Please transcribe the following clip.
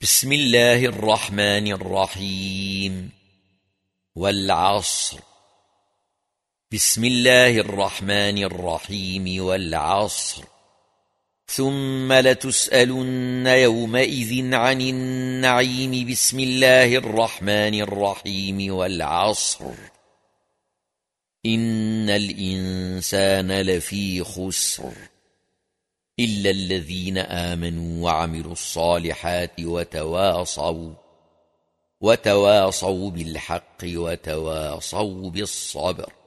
بسم الله الرحمن الرحيم والعصر. بسم الله الرحمن الرحيم والعصر. ثم لتسألن يومئذ عن النعيم. بسم الله الرحمن الرحيم والعصر. إن الإنسان لفي خسر إلا الذين آمنوا وعملوا الصالحات وتواصوا بالحق وتواصوا بالصبر.